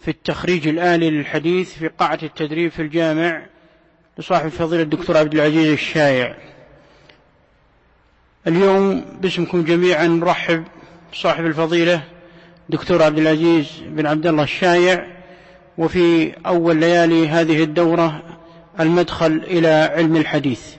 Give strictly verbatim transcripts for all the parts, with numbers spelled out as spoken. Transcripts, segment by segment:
في التخريج الآلي للحديث في قاعة التدريب في الجامع لصاحب الفضيلة الدكتور عبد العزيز الشايع. اليوم باسمكم جميعا نرحب بصاحب الفضيلة دكتور عبد العزيز بن عبد الله الشايع، وفي أول ليالي هذه الدورة المدخل إلى علم الحديث.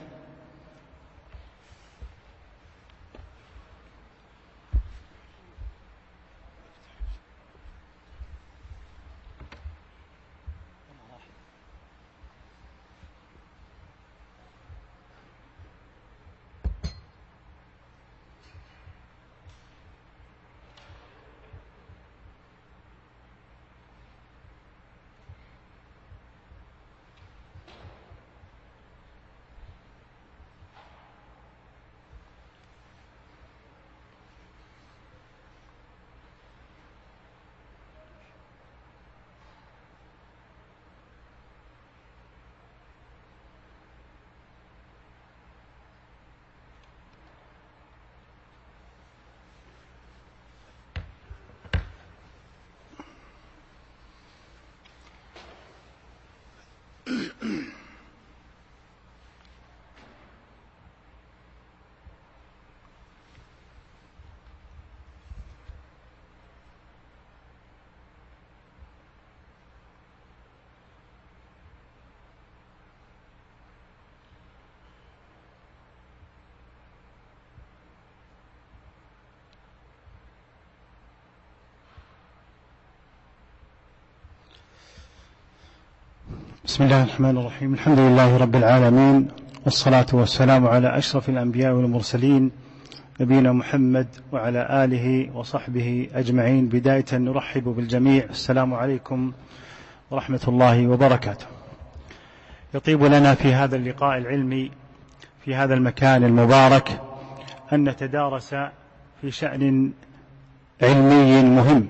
بسم الله الرحمن الرحيم. الحمد لله رب العالمين، والصلاة والسلام على أشرف الأنبياء والمرسلين نبينا محمد وعلى آله وصحبه أجمعين. بداية نرحب بالجميع، السلام عليكم ورحمة الله وبركاته. يطيب لنا في هذا اللقاء العلمي في هذا المكان المبارك أن نتدارس في شأن علمي مهم،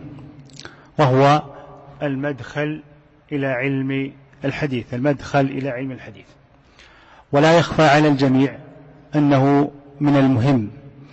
وهو المدخل إلى علم الحديث المدخل إلى علم الحديث. ولا يخفى على الجميع أنه من المهم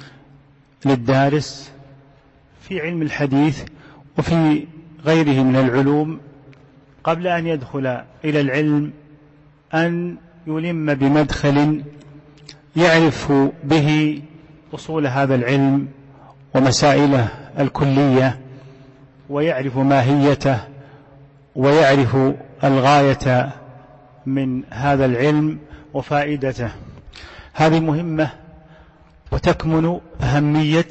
للدارس في علم الحديث وفي غيره من العلوم قبل أن يدخل إلى العلم أن يلم بمدخل يعرف به أصول هذا العلم ومسائله الكلية، ويعرف ماهيته، ويعرف الغاية من هذا العلم وفائدته. هذه مهمة، وتكمن أهمية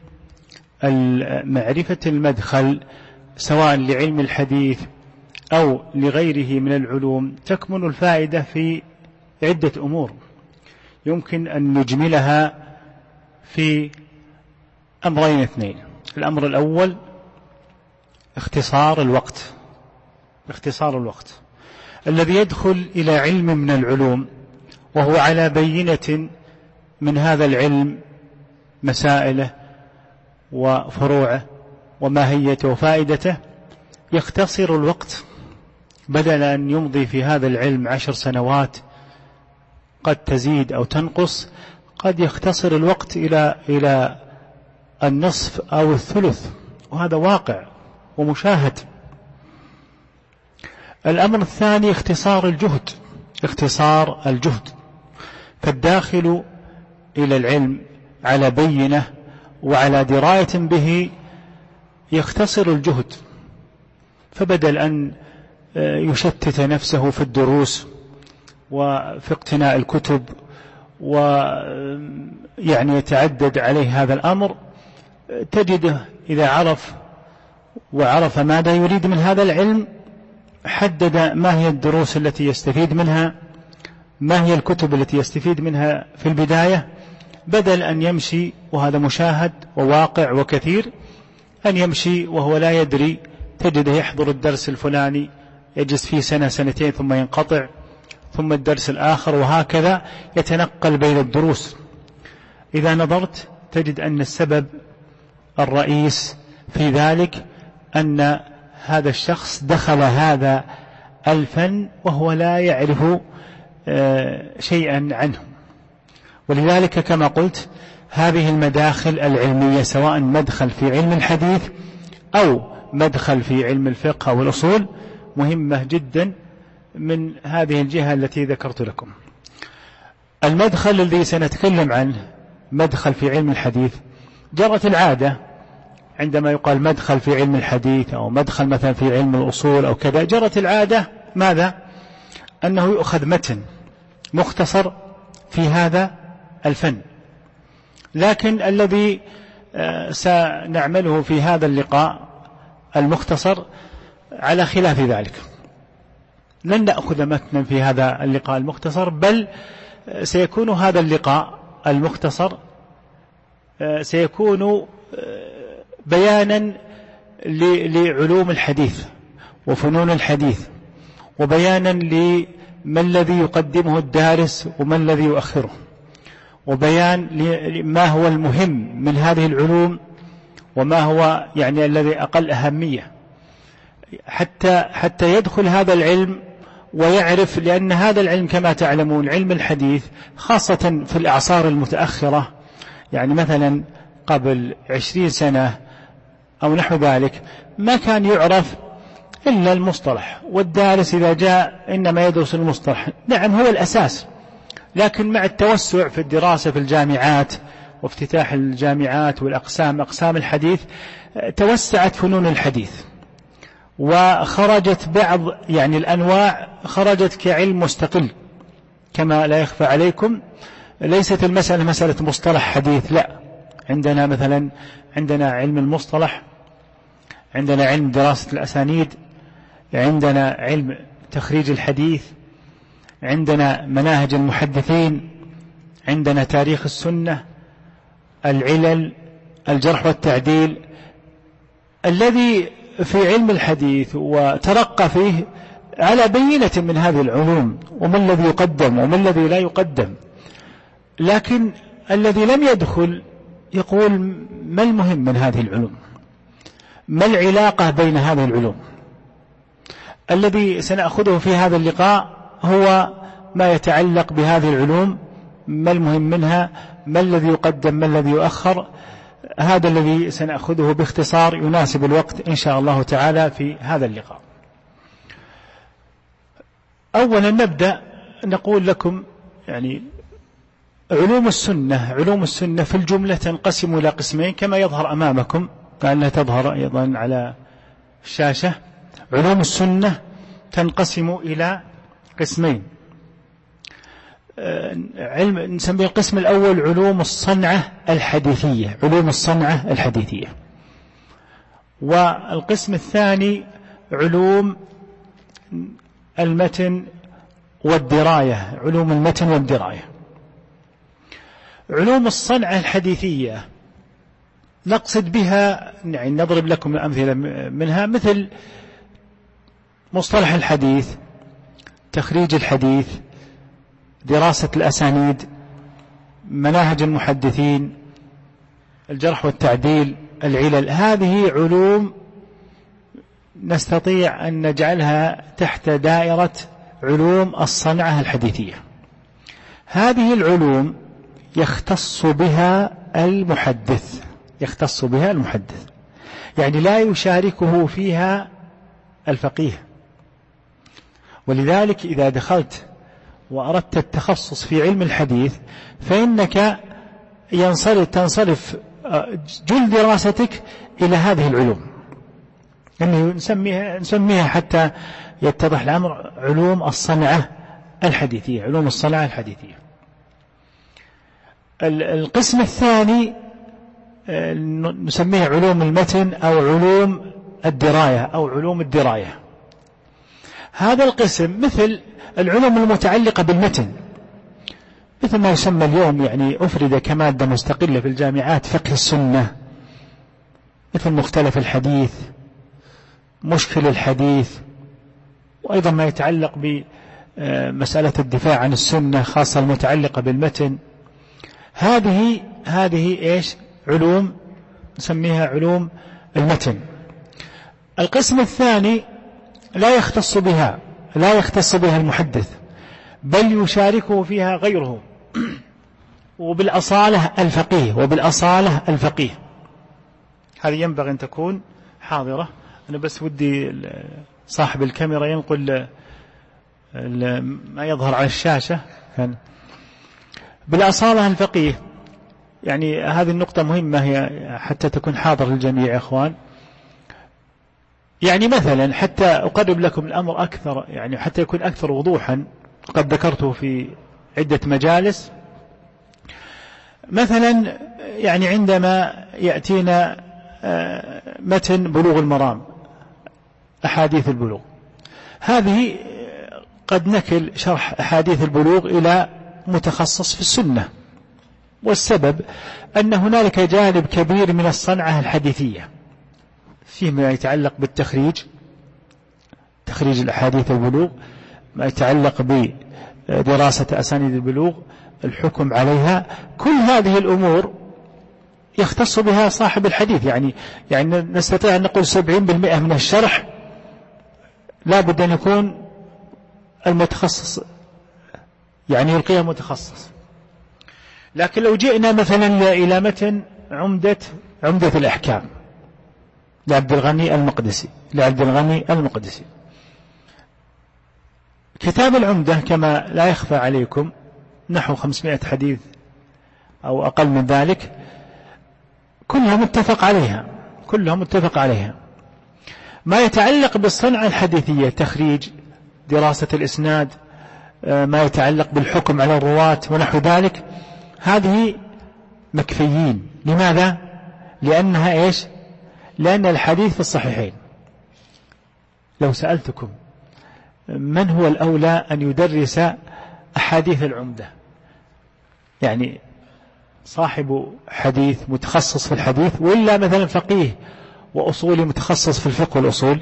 معرفة المدخل سواء لعلم الحديث أو لغيره من العلوم. تكمن الفائدة في عدة أمور يمكن أن نجملها في أمرين اثنين. الأمر الأول اختصار الوقت اختصار الوقت الذي يدخل إلى علم من العلوم وهو على بينة من هذا العلم، مسائله وفروعه وماهيته وفائدته، يختصر الوقت بدل أن يمضي في هذا العلم عشر سنوات قد تزيد أو تنقص، قد يختصر الوقت إلى إلى النصف أو الثلث، وهذا واقع ومشاهد. الأمر الثاني اختصار الجهد اختصار الجهد فالداخل إلى العلم على بينة وعلى دراية به يختصر الجهد، فبدل أن يشتت نفسه في الدروس وفي اقتناء الكتب ويعني يتعدد عليه هذا الأمر، تجده إذا عرف وعرف ماذا يريد من هذا العلم حدد ما هي الدروس التي يستفيد منها، ما هي الكتب التي يستفيد منها في البداية، بدل أن يمشي، وهذا مشاهد وواقع وكثير، أن يمشي وهو لا يدري، تجده يحضر الدرس الفلاني يجلس فيه سنة سنتين ثم ينقطع، ثم الدرس الآخر، وهكذا يتنقل بين الدروس. إذا نظرت تجد أن السبب الرئيس في ذلك أن هذا الشخص دخل هذا الفن وهو لا يعرف شيئا عنه. ولذلك كما قلت هذه المداخل العلمية سواء مدخل في علم الحديث أو مدخل في علم الفقه والأصول مهمة جدا من هذه الجهة التي ذكرت لكم. المدخل الذي سنتكلم عنه مدخل في علم الحديث. جرت العادة عندما يقال مدخل في علم الحديث أو مدخل مثلا في علم الأصول أو كذا، جرت العادة ماذا؟ أنه يؤخذ متن مختصر في هذا الفن. لكن الذي سنعمله في هذا اللقاء المختصر على خلاف ذلك، لن نأخذ متنا في هذا اللقاء المختصر، بل سيكون هذا اللقاء المختصر سيكون بيانا لعلوم الحديث وفنون الحديث، وبيانا لما الذي يقدمه الدارس وما الذي يؤخره، وبيان ما هو المهم من هذه العلوم وما هو يعني الذي أقل أهمية، حتى حتى يدخل هذا العلم ويعرف. لأن هذا العلم كما تعلمون علم الحديث خاصة في الأعصار المتأخرة، يعني مثلا قبل عشرين سنة أو نحو ذلك، ما كان يعرف إلا المصطلح، والدارس إذا جاء إنما يدرس المصطلح. نعم هو الأساس، لكن مع التوسع في الدراسة في الجامعات وافتتاح الجامعات والأقسام أقسام الحديث، توسعت فنون الحديث وخرجت بعض يعني الأنواع خرجت كعلم مستقل. كما لا يخفى عليكم ليست المسألة مسألة مصطلح حديث، لا، عندنا مثلا عندنا علم المصطلح، عندنا علم دراسة الأسانيد، عندنا علم تخريج الحديث، عندنا مناهج المحدثين، عندنا تاريخ السنة، العلل، الجرح والتعديل. الذي في علم الحديث وترقى فيه على بينة من هذه العلوم وما الذي يقدم وما الذي لا يقدم، لكن الذي لم يدخل يقول ما المهم من هذه العلوم، ما العلاقة بين هذه العلوم. الذي سنأخذه في هذا اللقاء هو ما يتعلق بهذه العلوم، ما المهم منها، ما الذي يقدم، ما الذي يؤخر. هذا الذي سنأخذه باختصار يناسب الوقت إن شاء الله تعالى في هذا اللقاء. أولا نبدأ نقول لكم يعني علوم السنة علوم السنة في الجملة تنقسم إلى قسمين كما يظهر أمامكم، كأنها تظهر أيضا على الشاشة. علوم السنة تنقسم إلى قسمين، علم نسميه القسم الأول علوم الصنعة الحديثية، علوم الصنعة الحديثية. والقسم الثاني علوم المتن والدراية، علوم المتن والدراية. علوم الصنعة الحديثية نقصد بها يعني نضرب لكم أمثلة منها، مثل مصطلح الحديث، تخريج الحديث، دراسة الأسانيد، مناهج المحدثين، الجرح والتعديل، العلل. هذه علوم نستطيع أن نجعلها تحت دائرة علوم الصنعة الحديثية. هذه العلوم يختص بها المحدث يختص بها المحدث يعني لا يشاركه فيها الفقيه. ولذلك إذا دخلت وأردت التخصص في علم الحديث فإنك ينصرف تنصرف جل دراستك إلى هذه العلوم، يعني نسميها, نسميها حتى يتضح الأمر علوم الصنعة الحديثية علوم الصنعة الحديثية. القسم الثاني نسميه علوم المتن أو علوم الدراية أو علوم الدراية. هذا القسم مثل العلوم المتعلقة بالمتن، مثل ما يسمى اليوم يعني أفرد كمادة مستقلة في الجامعات فقه السنة، مثل مختلف الحديث، مشكل الحديث، وأيضا ما يتعلق بمسألة الدفاع عن السنة خاصة المتعلقة بالمتن. هذه هذه إيش علوم نسميها علوم المتن. القسم الثاني لا يختص بها لا يختص بها المحدث، بل يشاركه فيها غيره، وبالأصالة الفقيه وبالأصالة الفقيه هذه ينبغي أن تكون حاضرة. أنا بس ودي صاحب الكاميرا ينقل ما يظهر على الشاشة. بالأصالة الفقيه، يعني هذه النقطة مهمة هي حتى تكون حاضر للجميع يا أخوان. يعني مثلا حتى أقرب لكم الأمر أكثر، يعني حتى يكون أكثر وضوحا، قد ذكرته في عدة مجالس. مثلا يعني عندما يأتينا متن بلوغ المرام، أحاديث البلوغ، هذه قد نكل شرح أحاديث البلوغ إلى متخصص في السنة، والسبب أن هنالك جانب كبير من الصنعة الحديثية فيما يتعلق بالتخريج، تخريج الأحاديث البلوغ، ما يتعلق بدراسة أسانيد البلوغ، الحكم عليها، كل هذه الأمور يختص بها صاحب الحديث. يعني يعني نستطيع أن نقول سبعين بالمئة من الشرح لا بد أن يكون المتخصص يعني يلقيها متخصص. لكن لو جئنا مثلا إلى متن عمدة عمدة الأحكام لعبد الغني المقدسي لعبد الغني المقدسي كتاب العمدة كما لا يخفى عليكم نحو خمسمائة حديث أو أقل من ذلك، كلها متفق عليها كلها متفق عليها. ما يتعلق بالصنعة الحديثية، تخريج، دراسة الإسناد، ما يتعلق بالحكم على الرواة ونحو ذلك، هذه مكفيين. لماذا؟ لأنها إيش؟ لأن الحديث في الصحيحين. لو سألتكم من هو الأولى أن يدرس أحاديث العمدة، يعني صاحب حديث متخصص في الحديث، وإلا مثلا فقيه وأصولي متخصص في الفقه والأصول؟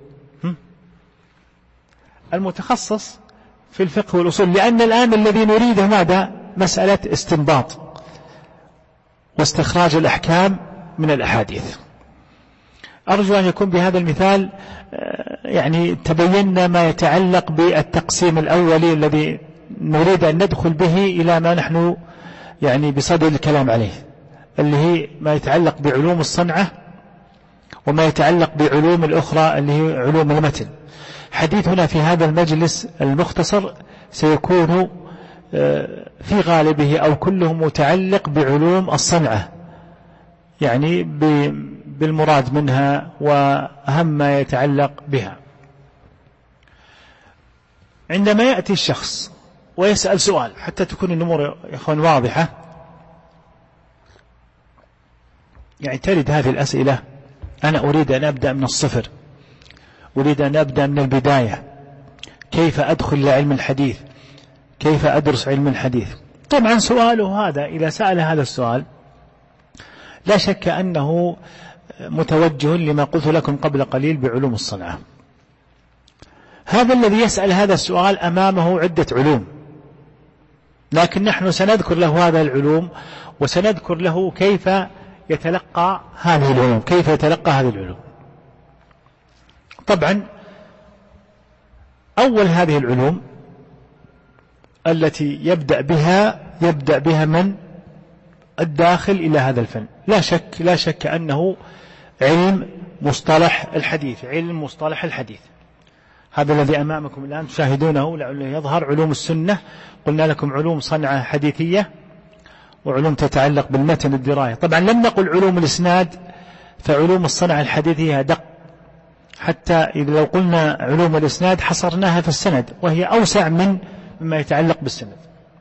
المتخصص في الفقه والأصول، لأن الآن الذي نريده ماذا؟ مسألة استنباط واستخراج الأحكام من الأحاديث. أرجو أن يكون بهذا المثال يعني تبين ما يتعلق بالتقسيم الأولي الذي نريد أن ندخل به إلى ما نحن يعني بصدد الكلام عليه، اللي هي ما يتعلق بعلوم الصنعة وما يتعلق بعلوم الأخرى اللي هي علوم المتن. حديثنا في هذا المجلس المختصر سيكون في غالبه أو كله متعلق بعلوم الصنعة، يعني بالمراد منها وأهم ما يتعلق بها. عندما يأتي الشخص ويسأل سؤال، حتى تكون الأمور يا أخوان واضحة، يعني ترد هذه الأسئلة، أنا أريد أن أبدأ من الصفر، أريد أن أبدأ من البداية، كيف أدخل لعلم الحديث، كيف أدرس علم الحديث. طبعا سؤاله هذا إذا سأل هذا السؤال لا شك أنه متوجه لما قلت لكم قبل قليل بعلوم الصنعة. هذا الذي يسأل هذا السؤال أمامه عدة علوم، لكن نحن سنذكر له هذا العلوم وسنذكر له كيف يتلقى هذه العلوم كيف يتلقى هذه العلوم. طبعا أول هذه العلوم التي يبدأ بها يبدأ بها من الداخل إلى هذا الفن، لا شك لا شك أنه علم مصطلح الحديث علم مصطلح الحديث هذا الذي أمامكم الآن تشاهدونه لعله يظهر. علوم السنة قلنا لكم علوم صنعة حديثية وعلوم تتعلق بالمتن الدراية. طبعا لم نقل علوم الإسناد، فعلوم الصنعة الحديثية دق، حتى إذا لو قلنا علوم الإسناد حصرناها في السند وهي أوسع من مما يتعلق بالسند.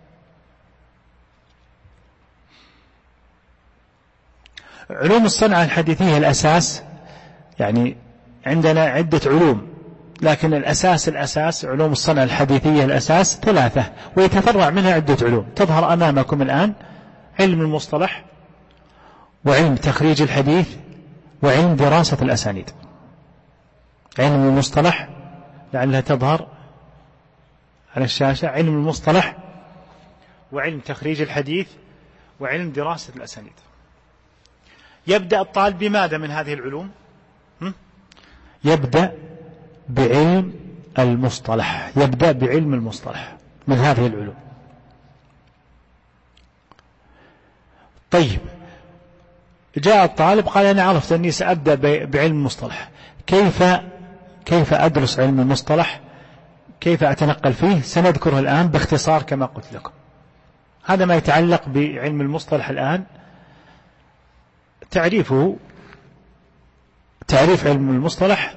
علوم الصنعة الحديثية الأساس، يعني عندنا عدة علوم، لكن الأساس الأساس علوم الصنعة الحديثية الأساس ثلاثة، ويتفرع منها عدة علوم تظهر أمامكم الآن: علم المصطلح، وعلم تخريج الحديث، وعلم دراسة الأسانيد. علم المصطلح لعلها تظهر على الشاشة: علم المصطلح، وعلم تخريج الحديث، وعلم دراسة الأسانيد. يبدأ الطالب بماذا من هذه العلوم؟ يبدأ بعلم المصطلح يبدأ بعلم المصطلح من هذه العلوم. طيب، جاء الطالب قال: أنا عرفت أني سأبدأ بعلم المصطلح، كيف كيف أدرس علم المصطلح، كيف أتنقل فيه، سنذكره الآن باختصار كما قلت لكم. هذا ما يتعلق بعلم المصطلح. الآن تعريفه، تعريف علم المصطلح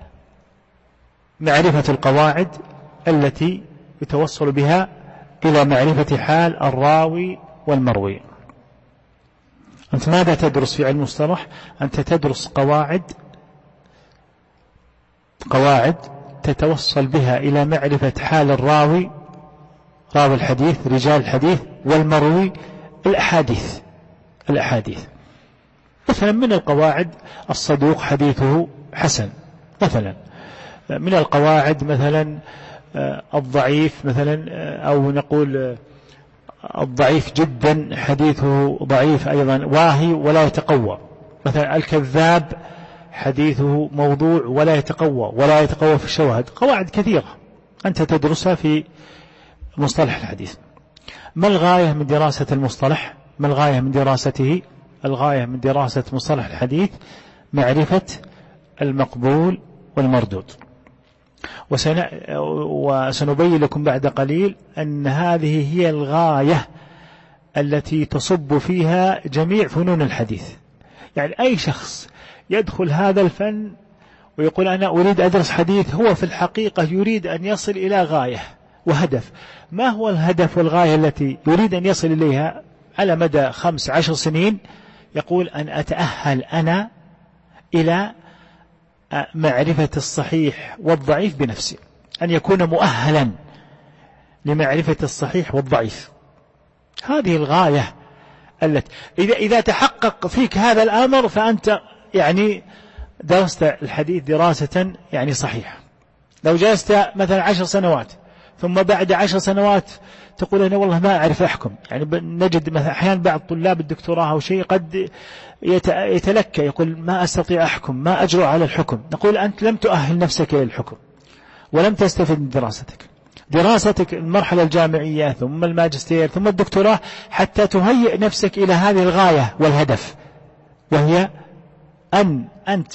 معرفة القواعد التي يتوصل بها إلى معرفة حال الراوي والمروي. أنت ماذا تدرس في علم المصطلح؟ أنت تدرس قواعد قواعد تتوصل بها إلى معرفة حال الراوي، راوي الحديث، رجال الحديث، والمروي، الأحاديث الأحاديث مثلا من القواعد الصدوق حديثه حسن مثلا، من القواعد مثلا الضعيف مثلا، أو نقول الضعيف جدا حديثه ضعيف أيضا واهي ولا يتقوى، مثلا الكذاب حديثه موضوع ولا يتقوى ولا يتقوى في الشواهد. قواعد كثيرة أنت تدرسها في مصطلح الحديث. ما الغاية من دراسة المصطلح؟ ما الغاية من دراسته؟ الغاية من دراسة مصطلح الحديث معرفة المقبول والمردود. وسن... وسنبين لكم بعد قليل أن هذه هي الغاية التي تصب فيها جميع فنون الحديث. يعني أي شخص يدخل هذا الفن ويقول أنا أريد أدرس حديث، هو في الحقيقة يريد أن يصل إلى غاية وهدف. ما هو الهدف والغاية التي يريد أن يصل إليها على مدى خمس عشر سنين؟ يقول أن أتأهل أنا إلى معرفة الصحيح والضعيف بنفسي، أن يكون مؤهلا لمعرفة الصحيح والضعيف. هذه الغاية التي إذا, إذا تحقق فيك هذا الأمر فأنت يعني درست الحديث دراسة يعني صحيحة. لو جلست مثلا عشر سنوات ثم بعد عشر سنوات تقول أنا والله ما أعرف أحكم، يعني نجد مثلا أحيانا بعض طلاب الدكتوراه أو شيء قد يتلكى يقول ما أستطيع أحكم، ما أجرؤ على الحكم. نقول أنت لم تؤهل نفسك للحكم ولم تستفد من دراستك. دراستك المرحلة الجامعية ثم الماجستير ثم الدكتوراه حتى تهيئ نفسك إلى هذه الغاية والهدف، وهي أن أنت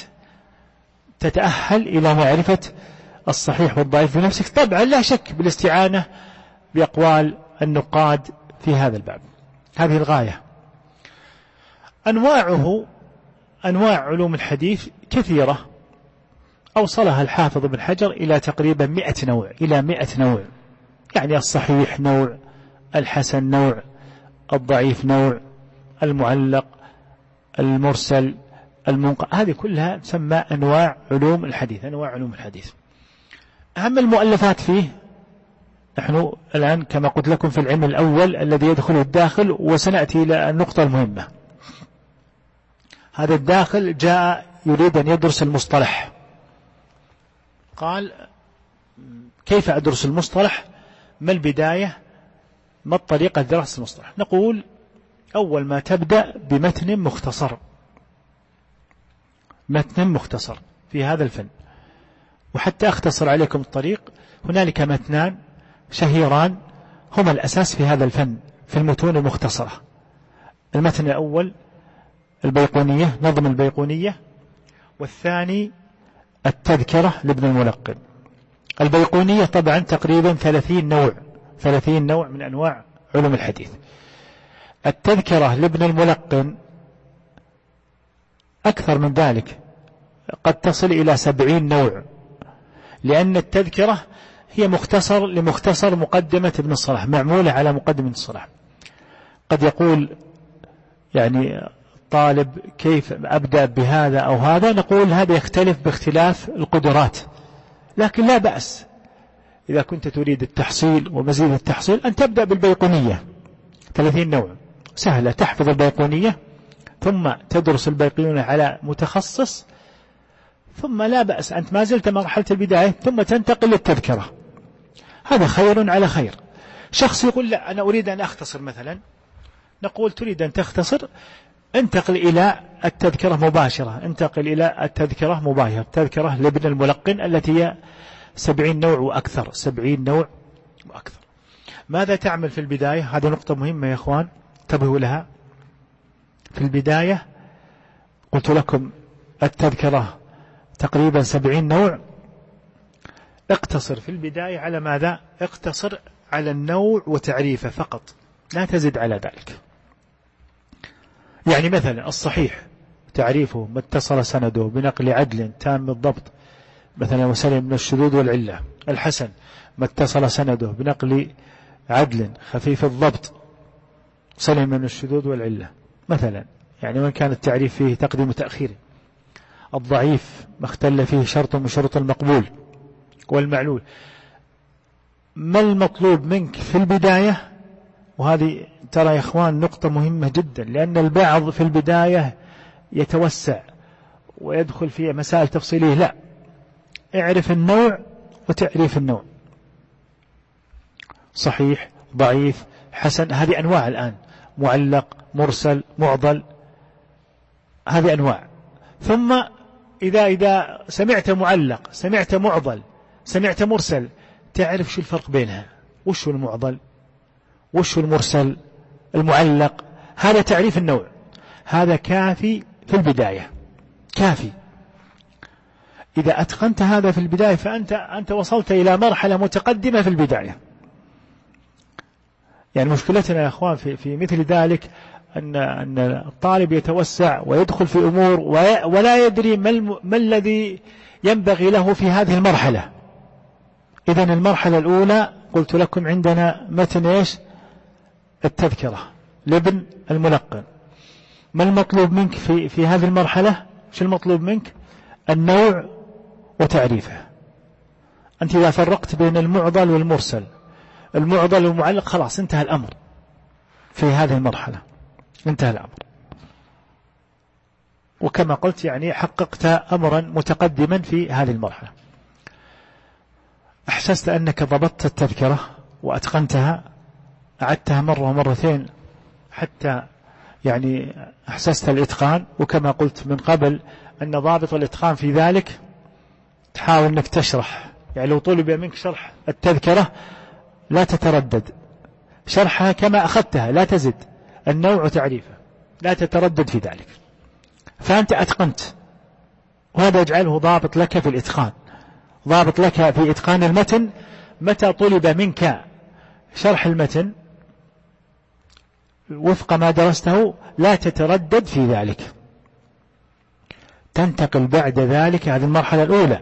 تتأهل إلى معرفة الصحيح والضعيف بنفسك، طبعا لا شك بالاستعانة بأقوال النقاد في هذا الباب. هذه الغاية. أنواعه، أنواع علوم الحديث كثيرة، أوصلها الحافظ ابن حجر إلى تقريبا مئة نوع، إلى مئة نوع. يعني الصحيح نوع، الحسن نوع، الضعيف نوع، المعلق، المرسل، المنقطع، هذه كلها تسمى أنواع علوم الحديث. أنواع علوم الحديث أهم المؤلفات فيه، نحن الآن كما قلت لكم في العلم الأول الذي يدخله الداخل، وسنأتي إلى النقطة المهمة. هذا الداخل جاء يريد أن يدرس المصطلح، قال كيف أدرس المصطلح؟ ما البداية؟ ما الطريقة لدراسة المصطلح؟ نقول أول ما تبدأ بمتن مختصر، متن مختصر في هذا الفن. وحتى أختصر عليكم الطريق، هنالك متنان شهيران هما الأساس في هذا الفن في المتون المختصرة. المتن الأول البيقونية، نظم البيقونية، والثاني التذكرة لابن الملقن. البيقونية طبعا تقريبا ثلاثين نوع، ثلاثين نوع من أنواع علوم الحديث. التذكرة لابن الملقن أكثر من ذلك، قد تصل إلى سبعين نوع، لأن التذكرة هي مختصر لمختصر مقدمة ابن الصلاح، معمولة على مقدمة الصلاح. قد يقول يعني طالب كيف أبدأ بهذا أو هذا، نقول هذا يختلف باختلاف القدرات، لكن لا بأس إذا كنت تريد التحصيل ومزيد التحصيل أن تبدأ بالبيقونية، ثلاثين نوع سهلة، تحفظ البيقونية ثم تدرس البيقونية على متخصص، ثم لا بأس أنت ما زلت مرحلة البداية ثم تنتقل للتذكرة. هذا خير على خير. شخص يقول لا أنا أريد أن أختصر مثلا، نقول تريد أن تختصر انتقل إلى التذكرة مباشرة، انتقل إلى التذكرة مباشرة، التذكرة لابن الملقن التي هي سبعين نوع وأكثر، سبعين نوع وأكثر. ماذا تعمل في البداية؟ هذه نقطة مهمة يا أخوان، انتبهوا لها. في البداية قلت لكم التذكرة تقريبا سبعين نوع، اقتصر في البداية على ماذا؟ اقتصر على النوع وتعريفه فقط، لا تزد على ذلك. يعني مثلا الصحيح تعريفه ما اتصل سنده بنقل عدل تام الضبط مثلا وسلم من الشذوذ والعلة. الحسن ما اتصل سنده بنقل عدل خفيف الضبط سلم من الشذوذ والعلة مثلا، يعني وإن كان التعريف فيه تقديم وتأخير. الضعيف ما اختل فيه شرط من شروط المقبول والمعلول. ما المطلوب منك في البداية؟ وهذه ترى يا إخوان نقطة مهمة جدا، لأن البعض في البداية يتوسع ويدخل في مسائل تفصيلية. لا، اعرف النوع وتعريف النوع. صحيح، ضعيف، حسن، هذه أنواع الآن، معلق، مرسل، معضل، هذه أنواع. ثم إذا إذا سمعت معلق، سمعت معضل، سمعت مرسل، تعرف شو الفرق بينها، وش هو المعضل، وش هو المرسل، المعلق. هذا تعريف النوع، هذا كافي في البداية، كافي. إذا أتقنت هذا في البداية فأنت أنت وصلت إلى مرحلة متقدمة في البداية. يعني مشكلتنا يا أخوان في في مثل ذلك أن أن الطالب يتوسع ويدخل في أمور ولا يدري ما ما الذي ينبغي له في هذه المرحلة. إذن المرحلة الأولى قلت لكم عندنا متن إيش؟ التذكرة لابن الملقن. ما المطلوب منك في في هذه المرحلة؟ شو المطلوب منك؟ النوع وتعريفه. أنت إذا فرقت بين المعضل والمرسل، المعضل والمعلق، خلاص انتهى الأمر في هذه المرحلة، انتهى الأمر. وكما قلت يعني حققت أمرا متقدما في هذه المرحلة. أحسست أنك ضبطت التذكرة وأتقنتها، أعدتها مرة ومرتين حتى يعني أحسست الإتقان. وكما قلت من قبل أن ضابط الإتقان في ذلك تحاول أنك تشرح، يعني لو طلب منك شرح التذكرة لا تتردد، شرحها كما أخذتها، لا تزد، النوع وتعريفه، لا تتردد في ذلك، فأنت أتقنت. وهذا يجعله ضابط لك في الإتقان، ضابط لك في إتقان المتن. متى طلب منك شرح المتن وفق ما درسته لا تتردد في ذلك. تنتقل بعد ذلك، هذه المرحلة الأولى،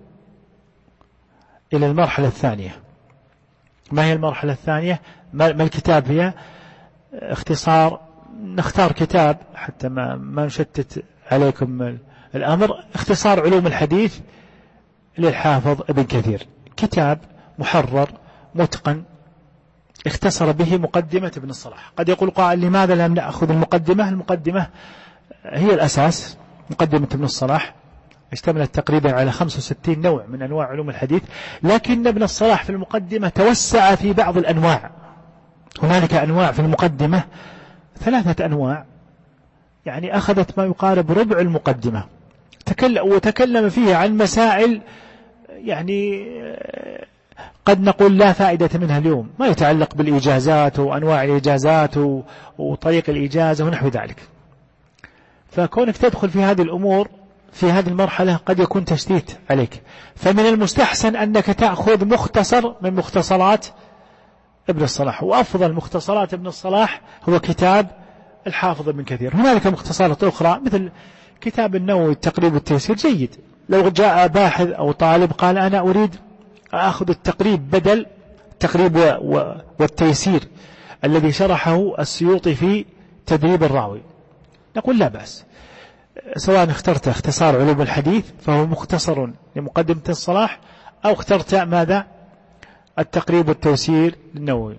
إلى المرحلة الثانية. ما هي المرحلة الثانية؟ ما الكتاب هي؟ اختصار، نختار كتاب حتى ما, ما نشتت عليكم الأمر. اختصار علوم الحديث للحافظ ابن كثير، كتاب محرر متقن اختصر به مقدمة ابن الصلاح. قد يقول قائل لماذا لم نأخذ المقدمة؟ المقدمة هي الأساس. مقدمة ابن الصلاح اشتملت تقريبا على خمسة وستين نوع من أنواع علوم الحديث، لكن ابن الصلاح في المقدمة توسع في بعض الأنواع. هنالك أنواع في المقدمة ثلاثة أنواع، يعني أخذت ما يقارب ربع المقدمة، تكلم وتكلم فيها عن مسائل يعني قد نقول لا فائدة منها اليوم، ما يتعلق بالإجازات وأنواع الإجازات وطريق الإجازة ونحو ذلك. فكونك تدخل في هذه الأمور في هذه المرحلة قد يكون تشتيت عليك، فمن المستحسن أنك تأخذ مختصر من مختصرات ابن الصلاح. وأفضل مختصرات ابن الصلاح هو كتاب الحافظ ابن كثير. هنالك مختصرات أخرى مثل كتاب النووي التقريب والتيسير جيد. لو جاء باحث أو طالب قال أنا أريد أخذ التقريب بدل التقريب والتيسير الذي شرحه السيوطي في تدريب الراوي، نقول لا بأس، سواء اخترت اختصار علوم الحديث فهو مختصر لمقدمة الصلاح، أو اخترت ماذا؟ التقريب والتيسير للنووي.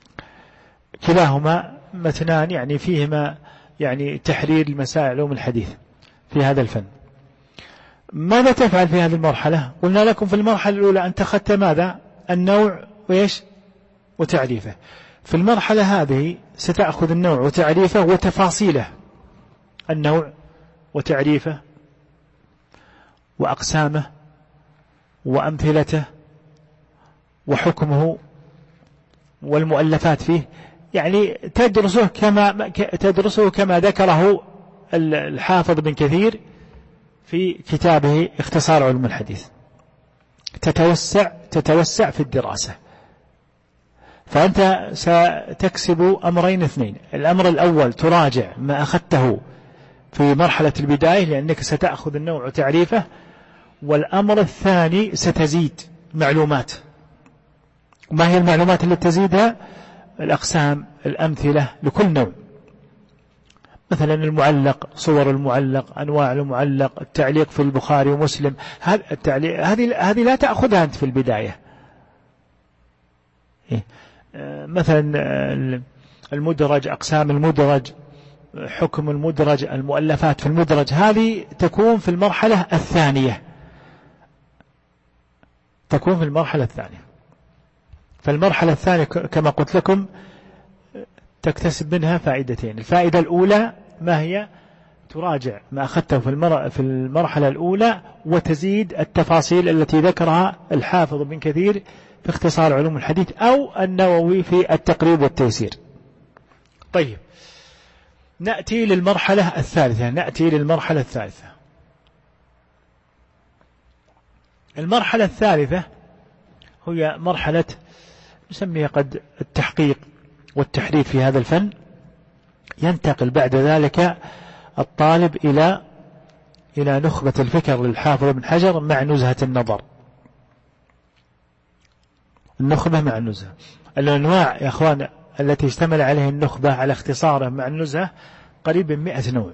كلاهما متنان يعني فيهما يعني تحرير المسائل علوم الحديث في هذا الفن. ماذا تفعل في هذه المرحلة؟ قلنا لكم في المرحلة الأولى أن تأخذت ماذا؟ النوع وإيش؟ وتعريفه. في المرحلة هذه ستأخذ النوع وتعريفه وتفاصيله، النوع وتعريفه وأقسامه وأمثلته وحكمه والمؤلفات فيه، يعني تدرسه كما تدرسه كما ذكره الحافظ بن كثير في كتابه اختصار علوم الحديث، تتوسع تتوسع في الدراسة. فأنت ستكسب أمرين اثنين: الأمر الأول تراجع ما أخذته في مرحلة البداية لأنك ستأخذ النوع وتعريفه، والأمر الثاني ستزيد معلومات. ما هي المعلومات التي تزيدها؟ الأقسام، الأمثلة لكل نوع، مثلا المعلق، صور المعلق، أنواع المعلق، التعليق في البخاري ومسلم. هذه هذه لا تأخذها أنت في البداية. مثلا المدرج، أقسام المدرج، حكم المدرج، المؤلفات في المدرج، هذه تكون في المرحلة الثانية تكون في المرحلة الثانية فالمرحلة الثانية كما قلت لكم تكتسب منها فائدتين. الفائدة الأولى ما هي؟ تراجع ما أخذته في المرحلة الأولى وتزيد التفاصيل التي ذكرها الحافظ ابن كثير في اختصار علوم الحديث أو النووي في التقريب والتيسير. طيب، نأتي للمرحلة الثالثة نأتي للمرحلة الثالثة المرحلة الثالثة هي مرحلة نسميها قد التحقيق والتحرير في هذا الفن. ينتقل بعد ذلك الطالب إلى إلى نخبة الفكر للحافظ ابن حجر مع نزهة النظر. النخبة مع النزهة، الأنواع يا أخوان التي اشتمل عليه النخبة على اختصاره مع النزهة قريب من مئة نوع.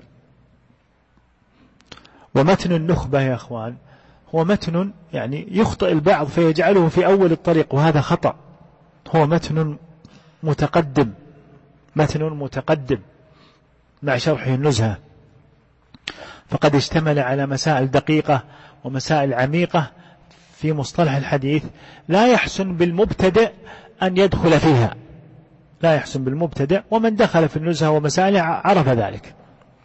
ومتن النخبة يا أخوان هو متن يعني يخطئ البعض فيجعله في أول الطريق، وهذا خطأ. هو متن متقدم متن متقدم مع شرحه النزهة، فقد اشتمل على مسائل دقيقة ومسائل عميقة في مصطلح الحديث لا يحسن بالمبتدئ أن يدخل فيها لا يحسن بالمبتدئ ومن دخل في النزهة ومسائل عرف ذلك.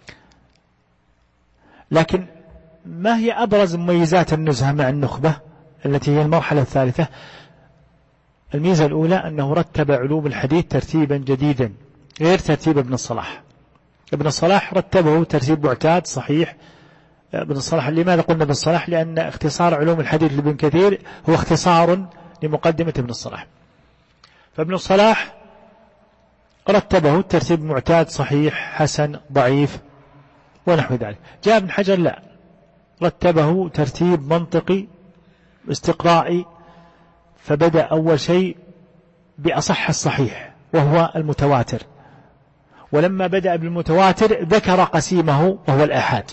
لكن ما هي أبرز مميزات النزهة مع النخبة التي هي المرحلة الثالثة؟ الميزة الأولى أنه رتب علوم الحديث ترتيبا جديدا غير ترتيب ابن الصلاح. ابن الصلاح رتبه ترتيب معتاد صحيح. ابن الصلاح، لماذا قلنا ابن الصلاح؟ لأن اختصار علوم الحديث لابن كثير هو اختصار لمقدمة ابن الصلاح. فابن الصلاح رتبه ترتيب معتاد صحيح حسن ضعيف ونحو ذلك. جاء ابن حجر لا، رتبه ترتيب منطقي استقرائي، فبدأ أول شيء بأصح الصحيح وهو المتواتر، ولما بدأ بالمتواتر ذكر قسيمه وهو الآحاد.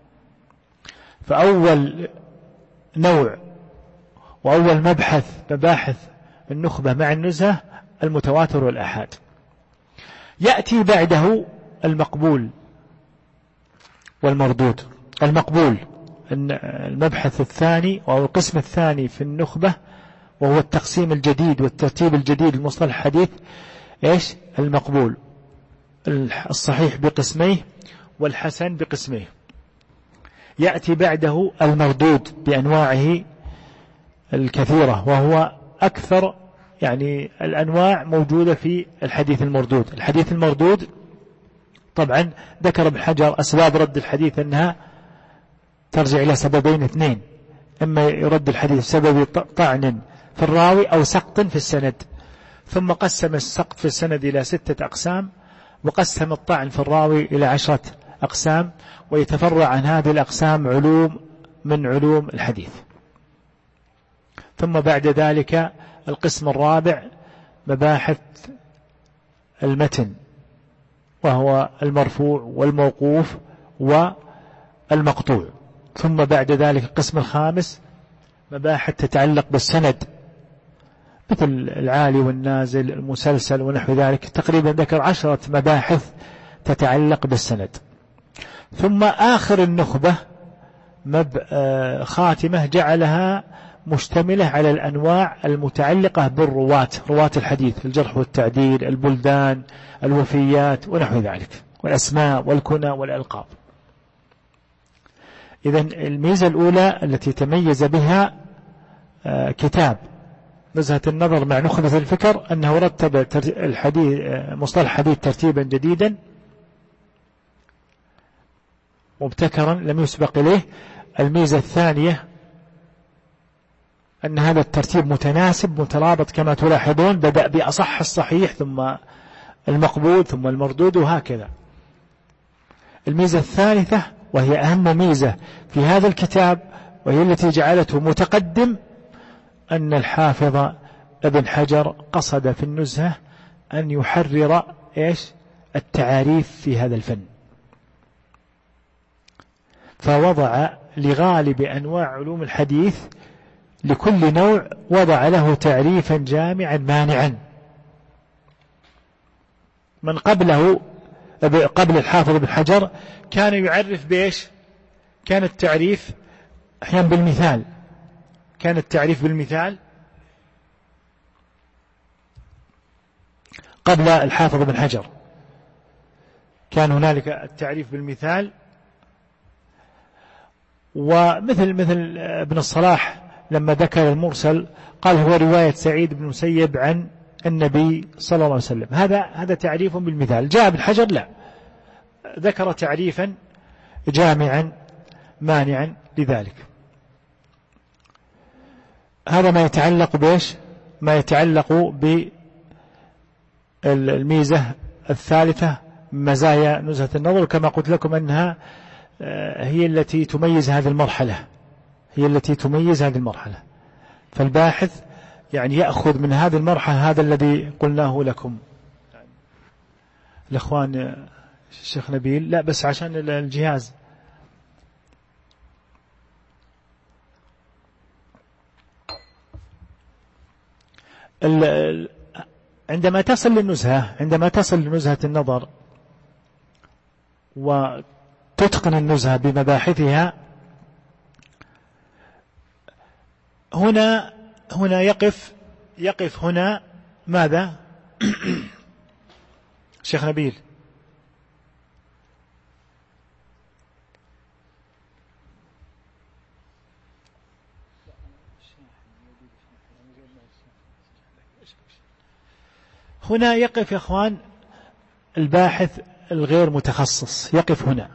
فأول نوع وأول مبحث مباحث النخبة مع النزهة المتواتر والآحاد. يأتي بعده المقبول والمردود. المقبول المبحث الثاني أو القسم الثاني في النخبة، وهو التقسيم الجديد والترتيب الجديد لمصطلح الحديث. إيش المقبول؟ الصحيح بقسميه والحسن بقسميه. يأتي بعده المردود بأنواعه الكثيرة، وهو أكثر يعني الأنواع موجودة في الحديث المردود. الحديث المردود طبعا ذكر ابن حجر أسباب رد الحديث أنها ترجع إلى سببين اثنين: إما يرد الحديث سبب طعن في الراوي أو سقط في السند. ثم قسم السقط في السند إلى ستة أقسام، وقسم الطعن في الراوي إلى عشرة أقسام، ويتفرع عن هذه الأقسام علوم من علوم الحديث. ثم بعد ذلك القسم الرابع مباحث المتن، وهو المرفوع والموقوف والمقطوع. ثم بعد ذلك القسم الخامس مباحث تتعلق بالسند مثل العالي والنازل المسلسل ونحو ذلك. تقريبا ذكر عشرة مباحث تتعلق بالسند. ثم آخر النخبة مب... خاتمة جعلها مشتملة على الأنواع المتعلقة بالرواة، رواة الحديث، الجرح والتعديل، البلدان، الوفيات ونحو ذلك، والأسماء والكنى والألقاب. إذن الميزة الأولى التي تميز بها كتاب نزهة النظر مع نخبة الفكر أنه رتب الحديث مصطلح الحديث ترتيبا جديدا مبتكرا لم يسبق إليه. الميزة الثانية أن هذا الترتيب متناسب مترابط كما تلاحظون، بدأ بأصح الصحيح ثم المقبول ثم المردود وهكذا. الميزة الثالثة وهي أهم ميزة في هذا الكتاب وهي التي جعلته متقدم، أن الحافظ ابن حجر قصد في النزهة أن يحرر إيش التعاريف في هذا الفن، فوضع لغالب أنواع علوم الحديث لكل نوع وضع له تعريفا جامعا مانعا. من قبله قبل الحافظ ابن حجر كان يعرف بإيش؟ كان التعريف أحيانا بالمثال، كان التعريف بالمثال قبل الحافظ ابن حجر، كان هنالك التعريف بالمثال. ومثل مثل ابن الصلاح لما ذكر المرسل قال هو رواية سعيد بن مسيب عن النبي صلى الله عليه وسلم، هذا هذا تعريف بالمثال. جاء ابن حجر لا، ذكر تعريفا جامعا مانعا لذلك. هذا ما يتعلق بإيش؟ ما يتعلق بالميزة الثالثة مزايا نزهة النظر، كما قلت لكم أنها هي التي تميز هذه المرحلة، هي التي تميز هذه المرحلة. فالباحث يعني يأخذ من هذه المرحلة هذا الذي قلناه لكم. الأخوان الشيخ نبيل لا بس عشان الجهاز. عندما تصل للنزهة عندما تصل لنزهة النظر وتتقن النزهة بمباحثها، هنا هنا يقف يقف هنا ماذا شيخ نبيل؟ هنا يقف يا اخوان الباحث الغير متخصص، يقف هنا،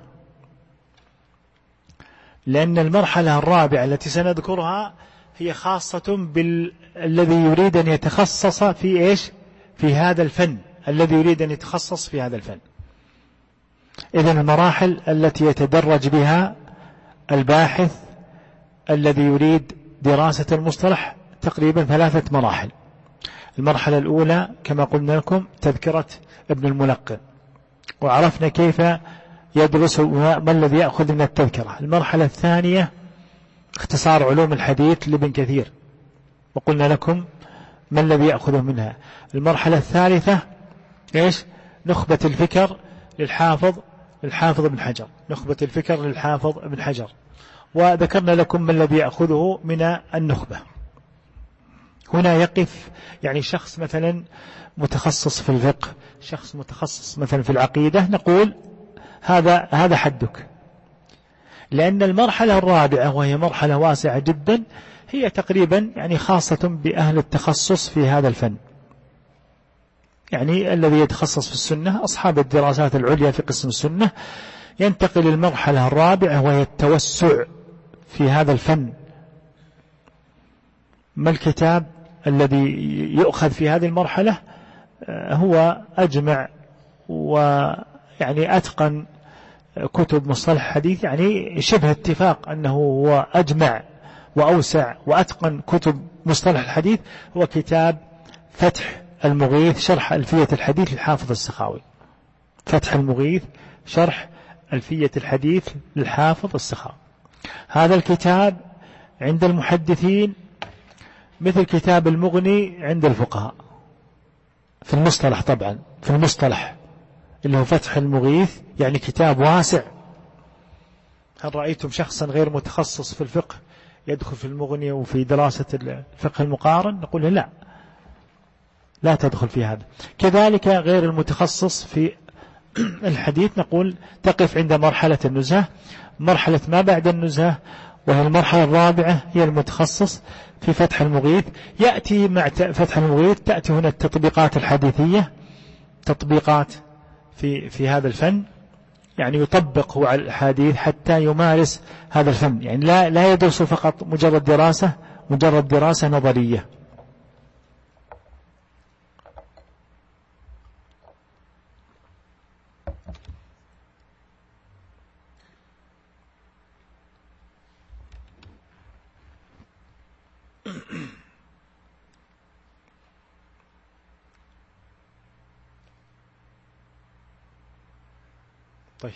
لأن المرحلة الرابعة التي سنذكرها هي خاصة بالذي يريد أن يتخصص في إيش؟ في هذا الفن، الذي يريد أن يتخصص في هذا الفن. إذن المراحل التي يتدرج بها الباحث الذي يريد دراسة المصطلح تقريبا ثلاثة مراحل. المرحلة الأولى كما قلنا لكم تذكرة ابن الملقن، وعرفنا كيف يدرس ما الذي يأخذ من التذكرة. المرحلة الثانية اختصار علوم الحديث لابن كثير، وقلنا لكم ما الذي يأخذه منها. المرحلة الثالثة إيش؟ نخبة الفكر للحافظ للحافظ ابن حجر، نخبة الفكر للحافظ ابن حجر، وذكرنا لكم ما الذي يأخذه من النخبة. هنا يقف يعني شخص مثلا متخصص في الفقه، شخص متخصص مثلا في العقيدة، نقول هذا هذا حدك، لأن المرحلة الرابعة وهي مرحلة واسعة جدا هي تقريبا يعني خاصة بأهل التخصص في هذا الفن، يعني الذي يتخصص في السنة، أصحاب الدراسات العليا في قسم السنة. ينتقل المرحلة الرابعة وهي التوسع في هذا الفن. ما الكتاب الذي يؤخذ في هذه المرحلة؟ هو أجمع ويعني أتقن كتب مصطلح الحديث، يعني شبه اتفاق أنه هو أجمع وأوسع وأتقن كتب مصطلح الحديث، هو كتاب فتح المغيث شرح ألفية الحديث للحافظ السخاوي. فتح المغيث شرح ألفية الحديث للحافظ السخاوي. هذا الكتاب عند المحدثين مثل كتاب المغني عند الفقهاء في المصطلح، طبعا في المصطلح اللي هو فتح المغيث، يعني كتاب واسع. هل رأيتم شخصا غير متخصص في الفقه يدخل في المغني وفي دراسة الفقه المقارن؟ نقول لا، لا تدخل في هذا. كذلك غير المتخصص في الحديث نقول تقف عند مرحلة النزهة. مرحلة ما بعد النزهة وهي المرحلة الرابعة هي المتخصص في فتح المغيث. يأتي مع فتح المغيث تأتي هنا التطبيقات الحديثية، تطبيقات في في هذا الفن، يعني يطبق هو على الأحاديث حتى يمارس هذا الفن، يعني لا لا يدرس فقط مجرد دراسة مجرد دراسة نظرية. طيب،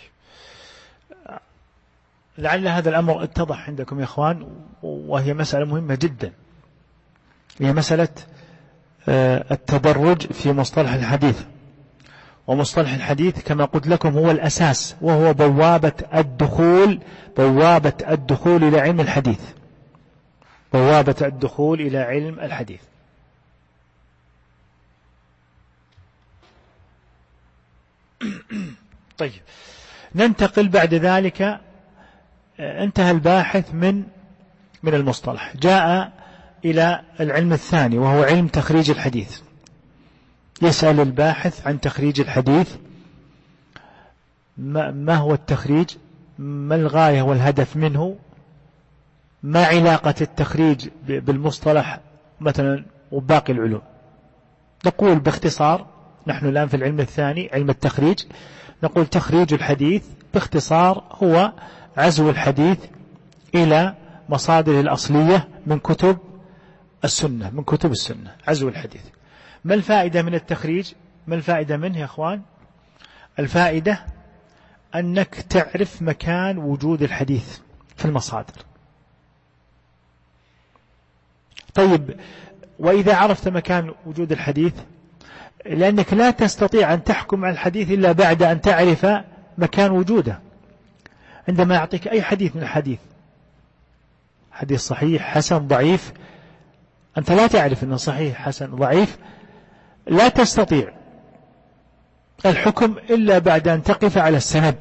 لعل هذا الأمر اتضح عندكم يا إخوان، وهي مسألة مهمة جدا، هي مسألة التدرج في مصطلح الحديث. ومصطلح الحديث كما قلت لكم هو الأساس، وهو بوابة الدخول بوابة الدخول إلى علم الحديث بوابة الدخول إلى علم الحديث. طيب، ننتقل بعد ذلك. انتهى الباحث من من المصطلح، جاء إلى العلم الثاني وهو علم تخريج الحديث. يسأل الباحث عن تخريج الحديث، ما, ما هو التخريج، ما الغاية والهدف منه، ما علاقة التخريج بالمصطلح مثلا وباقي العلوم. نقول باختصار، نحن الآن في العلم الثاني علم التخريج، نقول تخريج الحديث باختصار هو عزو الحديث إلى مصادره الأصلية من كتب السنة من كتب السنة عزو الحديث. ما الفائدة من التخريج؟ ما الفائدة منه يا أخوان؟ الفائدة أنك تعرف مكان وجود الحديث في المصادر. طيب، وإذا عرفت مكان وجود الحديث، لأنك لا تستطيع أن تحكم على الحديث إلا بعد أن تعرف مكان وجوده. عندما يعطيك أي حديث من الحديث، حديث صحيح حسن ضعيف، أنت لا تعرف أنه صحيح حسن ضعيف، لا تستطيع الحكم إلا بعد أن تقف على السند،